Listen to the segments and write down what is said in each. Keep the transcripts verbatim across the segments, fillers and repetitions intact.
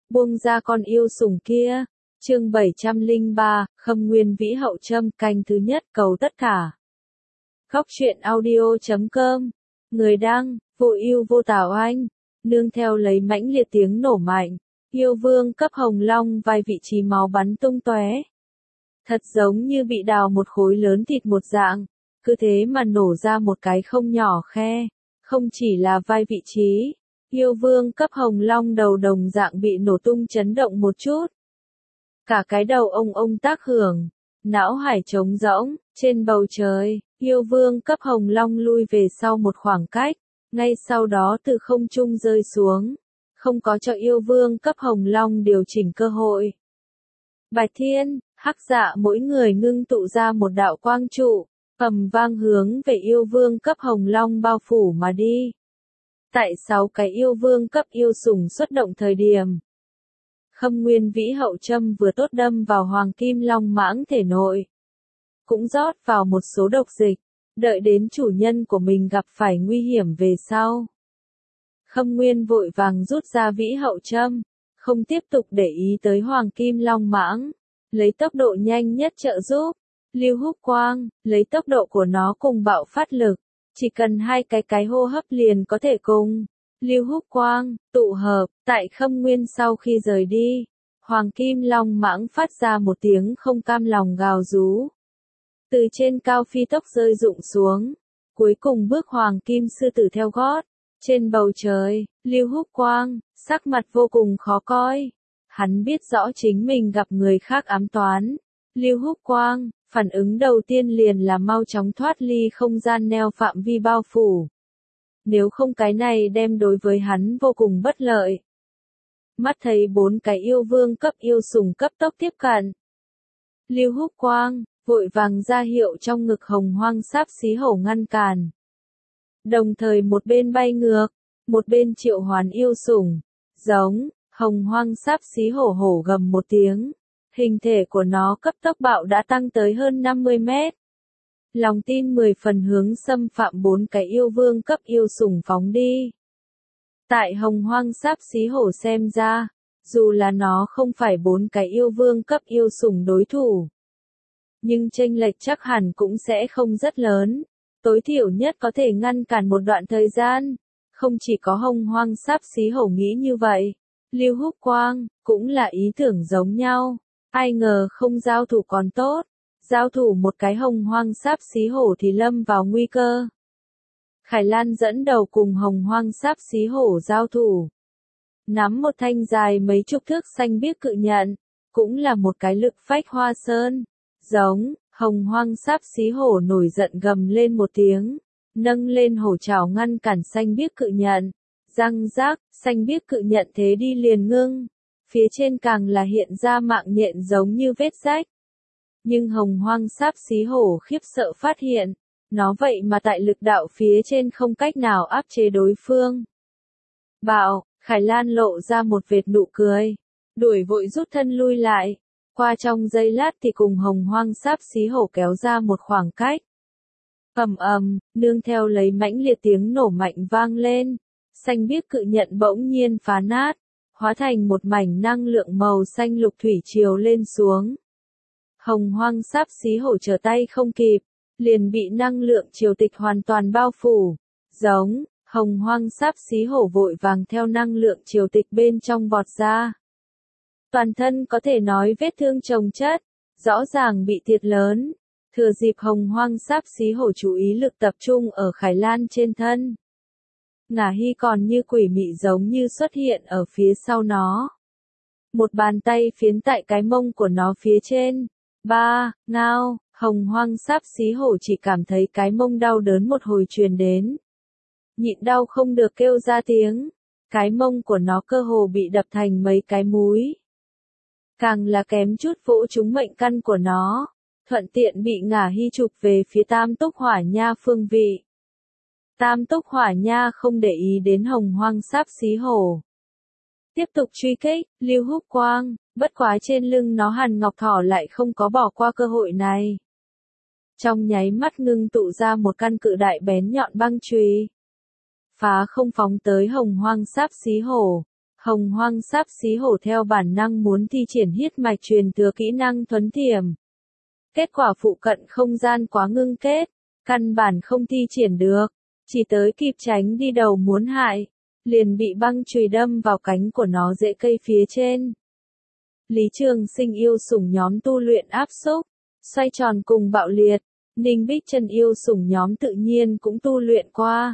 buông ra con yêu sủng kia. Chương bảy trăm lẻ ba, Khâm Nguyên Vĩ Hậu Trâm, canh thứ nhất, cầu tất cả. Góc truyện audio chấm com. Người đăng, Vô Ưu Vô Tảo Anh. Nương theo lấy mãnh liệt tiếng nổ mạnh, yêu vương cấp hồng long vai vị trí máu bắn tung tóe. Thật giống như bị đào một khối lớn thịt một dạng, cứ thế mà nổ ra một cái không nhỏ khe. Không chỉ là vai vị trí, yêu vương cấp hồng long đầu đồng dạng bị nổ tung chấn động một chút. Cả cái đầu ông ông tác hưởng, não hải trống rỗng, trên bầu trời, yêu vương cấp hồng long lui về sau một khoảng cách, ngay sau đó từ không trung rơi xuống, không có cho yêu vương cấp hồng long điều chỉnh cơ hội. Bạch Thiên, Hắc Dạ mỗi người ngưng tụ ra một đạo quang trụ, ầm vang hướng về yêu vương cấp hồng long bao phủ mà đi. Tại sáu cái yêu vương cấp yêu sủng xuất động thời điểm, Khâm Nguyên Vĩ Hậu Trâm vừa tốt đâm vào Hoàng Kim Long Mãng thể nội, cũng rót vào một số độc dịch, đợi đến chủ nhân của mình gặp phải nguy hiểm về sau. Khâm Nguyên vội vàng rút ra Vĩ Hậu Trâm, không tiếp tục để ý tới Hoàng Kim Long Mãng, lấy tốc độ nhanh nhất trợ giúp. Lưu Húc Quang, lấy tốc độ của nó cùng bạo phát lực, chỉ cần hai cái cái hô hấp liền có thể cùng Lưu Húc Quang tụ hợp. Tại Khâm Nguyên sau khi rời đi, Hoàng Kim Long Mãng phát ra một tiếng không cam lòng gào rú. Từ trên cao phi tốc rơi rụng xuống, cuối cùng bước Hoàng Kim sư tử theo gót. Trên bầu trời, Lưu Húc Quang, sắc mặt vô cùng khó coi. Hắn biết rõ chính mình gặp người khác ám toán. Lưu Húc Quang, phản ứng đầu tiên liền là mau chóng thoát ly không gian neo phạm vi bao phủ. Nếu không cái này đem đối với hắn vô cùng bất lợi. Mắt thấy bốn cái yêu vương cấp yêu sủng cấp tốc tiếp cận. Lưu Húc Quang, vội vàng ra hiệu trong ngực hồng hoang sáp xí hổ ngăn cản. Đồng thời một bên bay ngược, một bên triệu hoán yêu sủng. Giống, hồng hoang sáp xí hổ hổ gầm một tiếng. Hình thể của nó cấp tốc bạo đã tăng tới hơn năm mươi mét. Lòng tin mười phần hướng xâm phạm bốn cái yêu vương cấp yêu sủng phóng đi. Tại hồng hoang sáp xí hổ xem ra, dù là nó không phải bốn cái yêu vương cấp yêu sủng đối thủ, nhưng chênh lệch chắc hẳn cũng sẽ không rất lớn, tối thiểu nhất có thể ngăn cản một đoạn thời gian. Không chỉ có hồng hoang sáp xí hổ nghĩ như vậy, Lưu Húc Quang cũng là ý tưởng giống nhau. Ai ngờ không giao thủ còn tốt, giao thủ một cái hồng hoang sáp xí hổ thì lâm vào nguy cơ. Khải Lan dẫn đầu cùng hồng hoang sáp xí hổ giao thủ. Nắm một thanh dài mấy chục thước xanh biếc cự nhận, cũng là một cái lực phách hoa sơn. Giống, hồng hoang sáp xí hổ nổi giận gầm lên một tiếng, nâng lên hổ trảo ngăn cản xanh biếc cự nhận. Răng rác, xanh biếc cự nhận thế đi liền ngưng. Phía trên càng là hiện ra mạng nhện giống như vết rách. Nhưng hồng hoang sáp xí hổ khiếp sợ phát hiện, nó vậy mà tại lực đạo phía trên không cách nào áp chế đối phương. Bạo, Khải Lan lộ ra một vệt nụ cười, đuổi vội rút thân lui lại, qua trong giây lát thì cùng hồng hoang sáp xí hổ kéo ra một khoảng cách. Ầm ầm, nương theo lấy mãnh liệt tiếng nổ mạnh vang lên, xanh biếc cự nhận bỗng nhiên phá nát, hóa thành một mảnh năng lượng màu xanh lục thủy triều lên xuống. Hồng hoang sáp xí hổ trở tay không kịp, liền bị năng lượng triều tịch hoàn toàn bao phủ. Giống, hồng hoang sáp xí hổ vội vàng theo năng lượng triều tịch bên trong vọt ra. Toàn thân có thể nói vết thương chồng chất, rõ ràng bị thiệt lớn. Thừa dịp hồng hoang sáp xí hổ chú ý lực tập trung ở Khải Lan trên thân. Ngả Hy còn như quỷ mị giống như xuất hiện ở phía sau nó. Một bàn tay phiến tại cái mông của nó phía trên. Ba, ngao, hồng hoang sáp xí hổ chỉ cảm thấy cái mông đau đớn một hồi truyền đến. Nhịn đau không được kêu ra tiếng. Cái mông của nó cơ hồ bị đập thành mấy cái múi. Càng là kém chút vỗ trúng mệnh căn của nó. Thuận tiện bị Ngả Hy chụp về phía Tam Túc Hỏa Nha phương vị. Tam Túc Hỏa Nha không để ý đến hồng hoang sáp xí hổ. Tiếp tục truy kích, Lưu Húc Quang, bất quá trên lưng nó Hàn Ngọc Thỏ lại không có bỏ qua cơ hội này. Trong nháy mắt ngưng tụ ra một căn cự đại bén nhọn băng chùy. Phá không phóng tới hồng hoang sáp xí hổ. Hồng Hoang Sáp Xí Hổ theo bản năng muốn thi triển huyết mạch truyền thừa kỹ năng thuấn thiểm. Kết quả phụ cận không gian quá ngưng kết, căn bản không thi triển được, chỉ tới kịp tránh đi đầu muốn hại, liền bị băng chùy đâm vào cánh của nó rễ cây phía trên. Lý Trường Sinh yêu sủng nhóm tu luyện áp xúc, xoay tròn cùng bạo liệt, Ninh Bích Chân yêu sủng nhóm tự nhiên cũng tu luyện qua.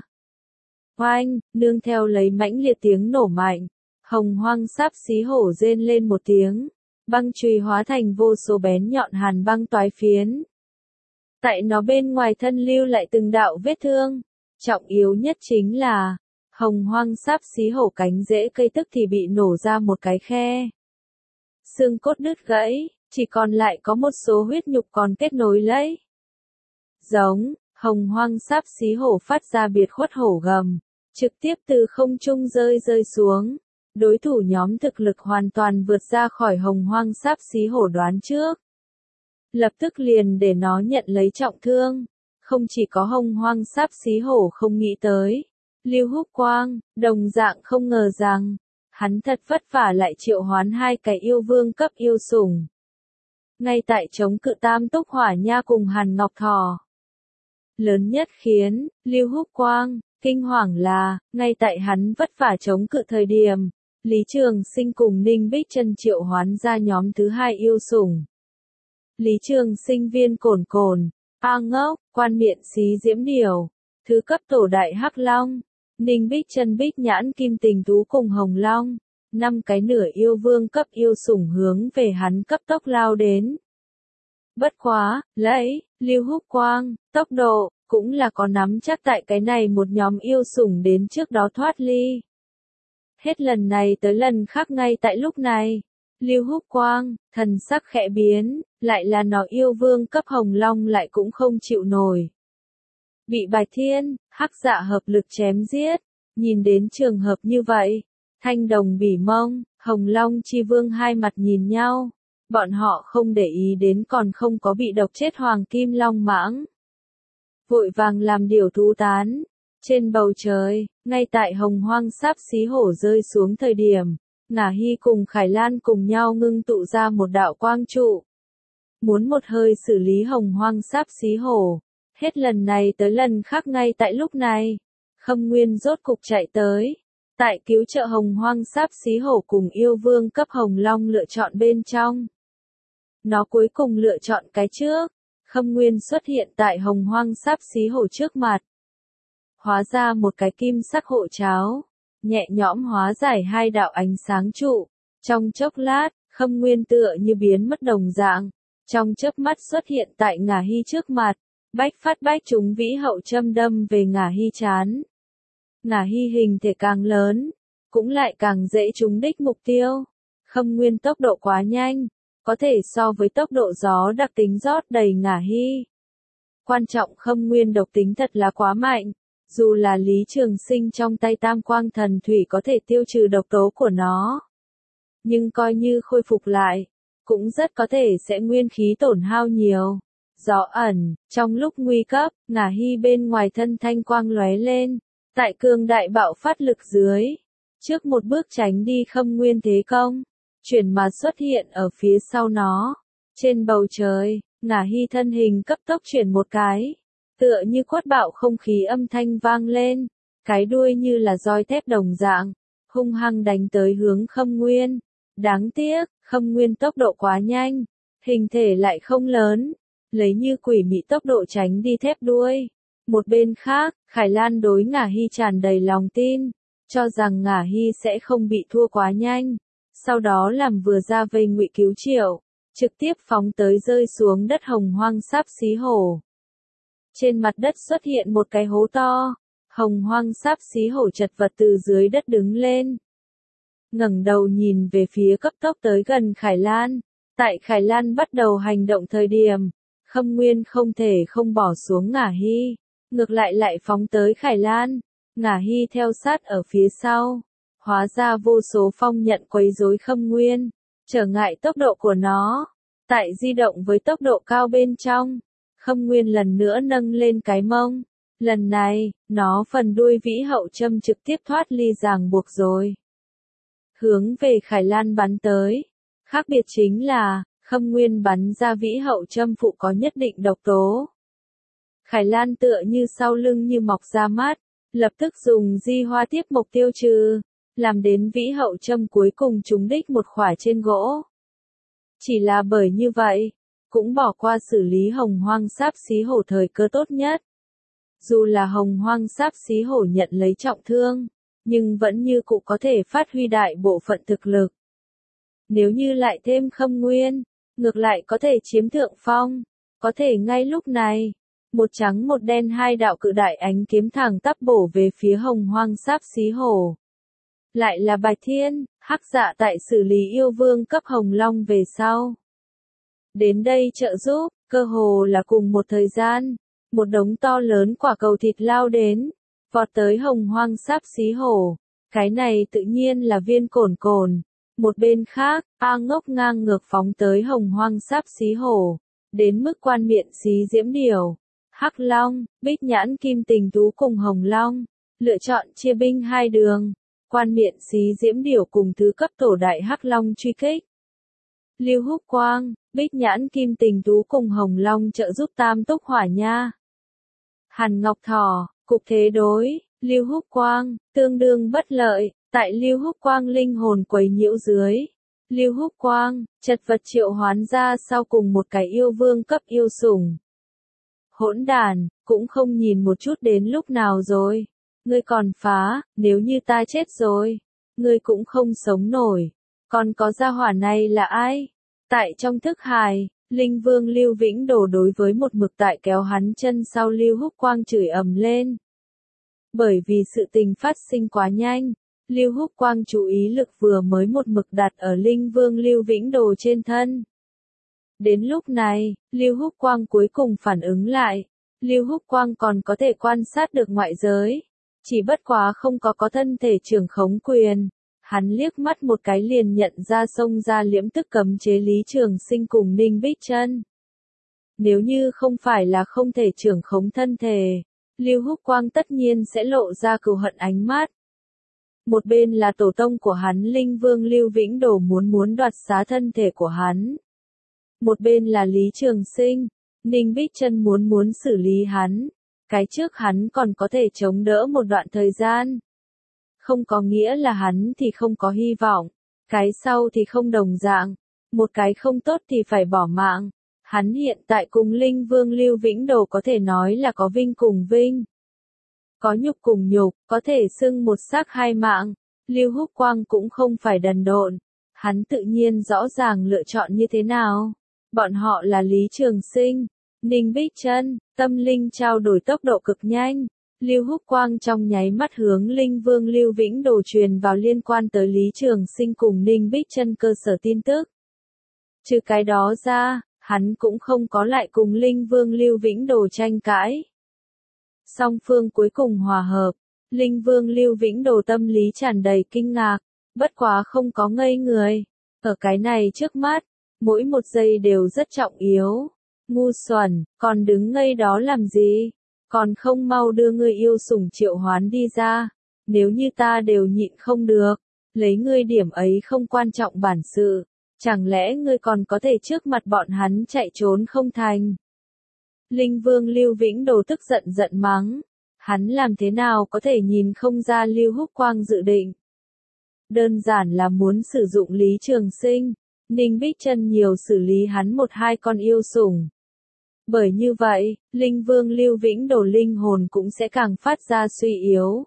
Oanh, nương theo lấy mãnh liệt tiếng nổ mạnh, Hồng Hoang Sáp Xí Hổ rên lên một tiếng, băng chùy hóa thành vô số bén nhọn hàn băng toái phiến. Tại nó bên ngoài thân lưu lại từng đạo vết thương, trọng yếu nhất chính là, Hồng Hoang Sáp Xí Hổ cánh rễ cây tức thì bị nổ ra một cái khe. Xương cốt đứt gãy, chỉ còn lại có một số huyết nhục còn kết nối lấy. Giống, Hồng Hoang Sáp Xí Hổ phát ra biệt khuất hổ gầm, trực tiếp từ không trung rơi rơi xuống. Đối thủ nhóm thực lực hoàn toàn vượt ra khỏi Hồng Hoang Sáp Xí Hổ đoán trước. Lập tức liền để nó nhận lấy trọng thương. Không chỉ có Hồng Hoang Sáp Xí Hổ không nghĩ tới. Lưu Húc Quang, đồng dạng không ngờ rằng, hắn thật vất vả lại triệu hoán hai cái yêu vương cấp yêu sủng. Ngay tại chống cự Tam Túc Hỏa Nha cùng Hàn Ngọc Thỏ. Lớn nhất khiến Lưu Húc Quang kinh hoàng là, ngay tại hắn vất vả chống cự thời điểm, Lý Trường Sinh cùng Ninh Bích Chân triệu hoán ra nhóm thứ hai yêu sủng. Lý Trường Sinh viên cồn cồn, A Ngốc, quan miện xí diễm điểu, thứ cấp tổ đại hắc long, Ninh Bích Chân Bích Nhãn Kim Tình Tú cùng Hồng Long, năm cái nửa yêu vương cấp yêu sủng hướng về hắn cấp tốc lao đến. Bất quá, lấy, Lưu Húc Quang, tốc độ, cũng là có nắm chắc tại cái này một nhóm yêu sủng đến trước đó thoát ly. Hết lần này tới lần khác ngay tại lúc này, Lưu Húc Quang, thần sắc khẽ biến, lại là nó yêu vương cấp Hồng Long lại cũng không chịu nổi. Bị Bạch Thiên, Hắc Dạ hợp lực chém giết, nhìn đến trường hợp như vậy, Thanh Đồng Bỉ Mông, Hồng Long Chi Vương hai mặt nhìn nhau, bọn họ không để ý đến còn không có bị độc chết Hoàng Kim Long Mãng. Vội vàng làm điều thú tán. Trên bầu trời, ngay tại Hồng Hoang Sáp Xí Hổ rơi xuống thời điểm, Ngả Hy cùng Khải Lan cùng nhau ngưng tụ ra một đạo quang trụ. Muốn một hơi xử lý Hồng Hoang Sáp Xí Hổ. Hết lần này tới lần khác ngay tại lúc này, Khâm Nguyên rốt cục chạy tới. Tại cứu trợ Hồng Hoang Sáp Xí Hổ cùng yêu vương cấp Hồng Long lựa chọn bên trong. Nó cuối cùng lựa chọn cái trước. Khâm Nguyên xuất hiện tại Hồng Hoang Sáp Xí Hổ trước mặt. Hóa ra một cái kim sắc hộ cháo, nhẹ nhõm hóa giải hai đạo ánh sáng trụ. Trong chốc lát, Khâm Nguyên tựa như biến mất đồng dạng, trong chớp mắt xuất hiện tại Ngả Hy trước mặt, bách phát bách trúng vĩ hậu châm đâm về Ngả Hy trán. Ngả Hy hình thể càng lớn, cũng lại càng dễ trúng đích mục tiêu. Khâm Nguyên tốc độ quá nhanh, có thể so với tốc độ gió đặc tính rót đầy Ngả Hy. Quan trọng Khâm Nguyên độc tính thật là quá mạnh. Dù là Lý Trường Sinh trong tay Tam Quang Thần Thủy có thể tiêu trừ độc tố của nó, nhưng coi như khôi phục lại, cũng rất có thể sẽ nguyên khí tổn hao nhiều. Gió ẩn, trong lúc nguy cấp, Ngả Hy bên ngoài thân thanh quang lóe lên, tại cường đại bạo phát lực dưới, trước một bước tránh đi Khâm Nguyên thế công, chuyển mà xuất hiện ở phía sau nó. Trên bầu trời, Ngả Hy thân hình cấp tốc chuyển một cái. Tựa như quát bạo không khí âm thanh vang lên, cái đuôi như là roi thép đồng dạng, hung hăng đánh tới hướng Khâm Nguyên. Đáng tiếc, Khâm Nguyên tốc độ quá nhanh, hình thể lại không lớn, lấy như quỷ mị tốc độ tránh đi thép đuôi. Một bên khác, Khải Lan đối Ngả Hy tràn đầy lòng tin, cho rằng Ngả Hy sẽ không bị thua quá nhanh, sau đó làm vừa ra vây ngụy cứu triệu, trực tiếp phóng tới rơi xuống đất Hồng Hoang Sáp Xí Hổ. Trên mặt đất xuất hiện một cái hố to, Hồng Hoang Sáp Xí Hổ chật vật từ dưới đất đứng lên. Ngẩng đầu nhìn về phía cấp tốc tới gần Khải Lan, tại Khải Lan bắt đầu hành động thời điểm, Khâm Nguyên không thể không bỏ xuống Ngả Hy, ngược lại lại phóng tới Khải Lan, Ngả Hy theo sát ở phía sau, hóa ra vô số phong nhận quấy rối Khâm Nguyên, trở ngại tốc độ của nó, tại di động với tốc độ cao bên trong. Khâm Nguyên lần nữa nâng lên cái mông. Lần này, nó phần đuôi vĩ hậu châm trực tiếp thoát ly ràng buộc rồi. hướng về Khải Lan bắn tới. Khác biệt chính là, Khâm Nguyên bắn ra vĩ hậu châm phụ có nhất định độc tố. Khải Lan tựa như sau lưng như mọc ra mắt, lập tức dùng di hoa tiếp mộc tiêu trừ, làm đến vĩ hậu châm cuối cùng trúng đích một khỏa trên gỗ. Chỉ là bởi như vậy, cũng bỏ qua xử lý hồng hoang sáp xí hổ thời cơ tốt nhất. Dù là hồng hoang sáp xí hổ nhận lấy trọng thương, nhưng vẫn như cụ có thể phát huy đại bộ phận thực lực. Nếu như lại thêm Khâm Nguyên, ngược lại có thể chiếm thượng phong, có thể ngay lúc này, một trắng một đen hai đạo cự đại ánh kiếm thẳng tắp bổ về phía hồng hoang sáp xí hổ. Lại là Bạch Thiên, Hắc Dạ tại xử lý yêu vương cấp hồng long về sau. Đến đây trợ giúp, cơ hồ là cùng một thời gian, một đống to lớn quả cầu thịt lao đến, vọt tới hồng hoang sáp xí hổ. Cái này tự nhiên là Viên Cổn Cổn. Một bên khác, A Ngốc ngang ngược phóng tới hồng hoang sáp xí hổ, đến mức quan miệng xí diễm điểu, Hắc Long, Bích Nhãn Kim Tình Tú cùng Hồng Long, lựa chọn chia binh hai đường, quan miệng xí diễm điểu cùng thứ cấp tổ đại Hắc Long truy kích. Lưu Húc Quang, Bích Nhãn Kim Tình Tú cùng Hồng Long trợ giúp Tam Túc Hỏa Nha. Hàn Ngọc Thỏ, cục thế đối, Lưu Húc Quang, tương đương bất lợi, tại Lưu Húc Quang linh hồn quấy nhiễu dưới. Lưu Húc Quang, chật vật triệu hoán ra sau cùng một cái yêu vương cấp yêu sủng. Hỗn đàn, cũng không nhìn một chút đến lúc nào rồi. Ngươi còn phá, nếu như ta chết rồi, ngươi cũng không sống nổi. Còn có gia hỏa này là ai? Tại trong thức hài, Linh Vương Lưu Vĩnh Đồ đối với một mực tại kéo hắn chân sau Lưu Húc Quang chửi ầm lên. Bởi vì sự tình phát sinh quá nhanh, Lưu Húc Quang chú ý lực vừa mới một mực đặt ở Linh Vương Lưu Vĩnh Đồ trên thân. Đến lúc này, Lưu Húc Quang cuối cùng phản ứng lại, Lưu Húc Quang còn có thể quan sát được ngoại giới, chỉ bất quá không có có thân thể trưởng khống quyền. Hắn liếc mắt một cái liền nhận ra xông ra liễm tức cấm chế Lý Trường Sinh cùng Ninh Bích Chân. Nếu như không phải là không thể trưởng khống thân thể, Lưu Húc Quang tất nhiên sẽ lộ ra cừu hận ánh mắt. Một bên là tổ tông của hắn Linh Vương Lưu Vĩnh Đồ muốn muốn đoạt xá thân thể của hắn. Một bên là Lý Trường Sinh, Ninh Bích Chân muốn muốn xử lý hắn. Cái trước hắn còn có thể chống đỡ một đoạn thời gian. Không có nghĩa là hắn thì không có hy vọng. Cái sau thì không đồng dạng. Một cái không tốt thì phải bỏ mạng. Hắn hiện tại cùng Linh Vương Lưu Vĩnh Đồ có thể nói là có vinh cùng vinh. Có nhục cùng nhục, có thể xưng một xác hai mạng. Lưu Húc Quang cũng không phải đần độn. Hắn tự nhiên rõ ràng lựa chọn như thế nào. Bọn họ là Lý Trường Sinh, Ninh Bích Chân, tâm linh trao đổi tốc độ cực nhanh. Lưu Húc Quang trong nháy mắt hướng Linh Vương Lưu Vĩnh Đồ truyền vào liên quan tới Lý Trường Sinh cùng Ninh Bích Chân cơ sở tin tức. Trừ cái đó ra, hắn cũng không có lại cùng Linh Vương Lưu Vĩnh Đồ tranh cãi. Song phương cuối cùng hòa hợp, Linh Vương Lưu Vĩnh Đồ tâm lý tràn đầy kinh ngạc, bất quá không có ngây người. Ở cái này trước mắt, mỗi một giây đều rất trọng yếu. Ngu xuẩn, còn đứng ngây đó làm gì? Còn không mau đưa ngươi yêu sủng triệu hoán đi ra. Nếu như ta đều nhịn không được, lấy ngươi điểm ấy không quan trọng bản sự. Chẳng lẽ ngươi còn có thể trước mặt bọn hắn chạy trốn không thành? Linh Vương Lưu Vĩnh Đồ tức giận giận mắng. Hắn làm thế nào có thể nhìn không ra Lưu Húc Quang dự định? Đơn giản là muốn sử dụng Lý Trường Sinh, Ninh Bích Chân nhiều xử lý hắn một hai con yêu sủng. Bởi như vậy, Linh Vương Lưu Vĩnh Đồ linh hồn cũng sẽ càng phát ra suy yếu.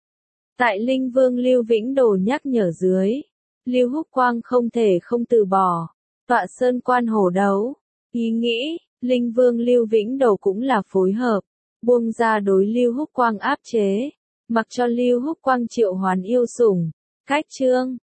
Tại Linh Vương Lưu Vĩnh Đồ nhắc nhở dưới, Lưu Húc Quang không thể không từ bỏ, tọa sơn quan hổ đấu. Ý nghĩ, Linh Vương Lưu Vĩnh Đồ cũng là phối hợp, buông ra đối Lưu Húc Quang áp chế, mặc cho Lưu Húc Quang triệu hoán yêu sủng. Cách chương